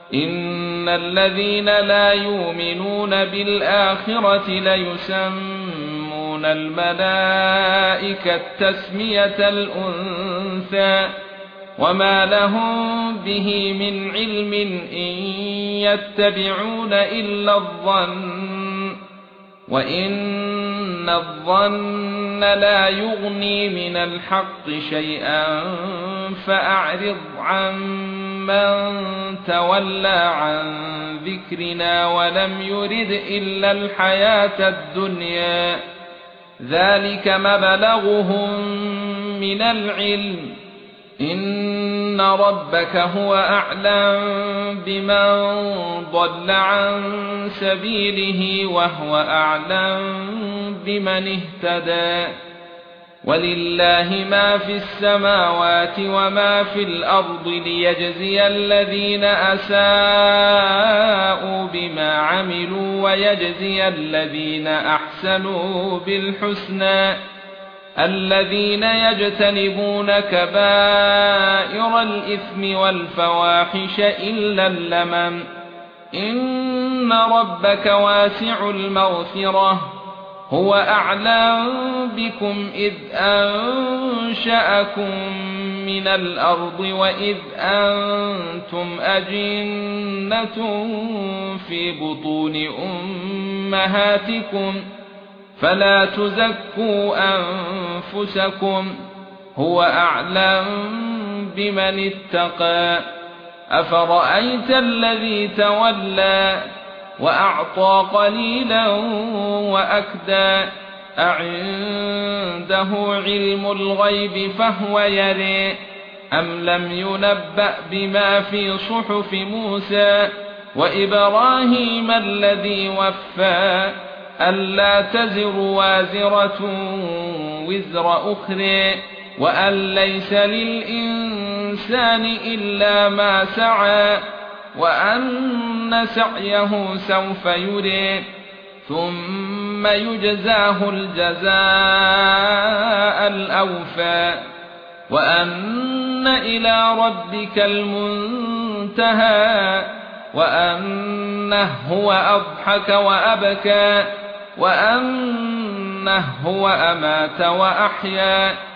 إن الذين لا يؤمنون بالآخرة ليسمون الملائكة تسمية الأنثى وما لهم به من علم إن يتبعون إلا الظن وإن الظن لا يغني من الحق شيئا فأعرض عمن تولى عن ذكرنا ولم يرد إلا الحياة الدنيا ذلك مبلغهم من العلم إن ربك هو أعلم بمن ضل عن سبيله وهو أعلم بمن اهتدى ولله ما في السماوات وما في الأرض ليجزي الذين أساءوا بما عملوا ويجزي الذين أحسنوا بالحسنى الذين يجتنبون كبائر الإثم والفواحش إلا اللمم إن ربك واسع المغفرة هو أعلم بكم إذ أنشأكم من الأرض وإذ أنتم أجنة في بطون أمهاتكم فلا تزكوا أنفسكم هو أعلم بمن اتقى أفرأيت الذي تولى وأعطى قليلا وأكدى أعنده علم الغيب فهو يرى أم لم ينبأ بما في صحف موسى وإبراهيم الذي وفى ألا تزر وازرة وزر أخرى وأن ليس للإنسان إلا ما سعى وأن سعيه سوف يرى ثم يجزاه الجزاء الأوفى وأن إلى ربك المنتهى وأنه هو أضحك وأبكى وأنه هو أمات وأحيا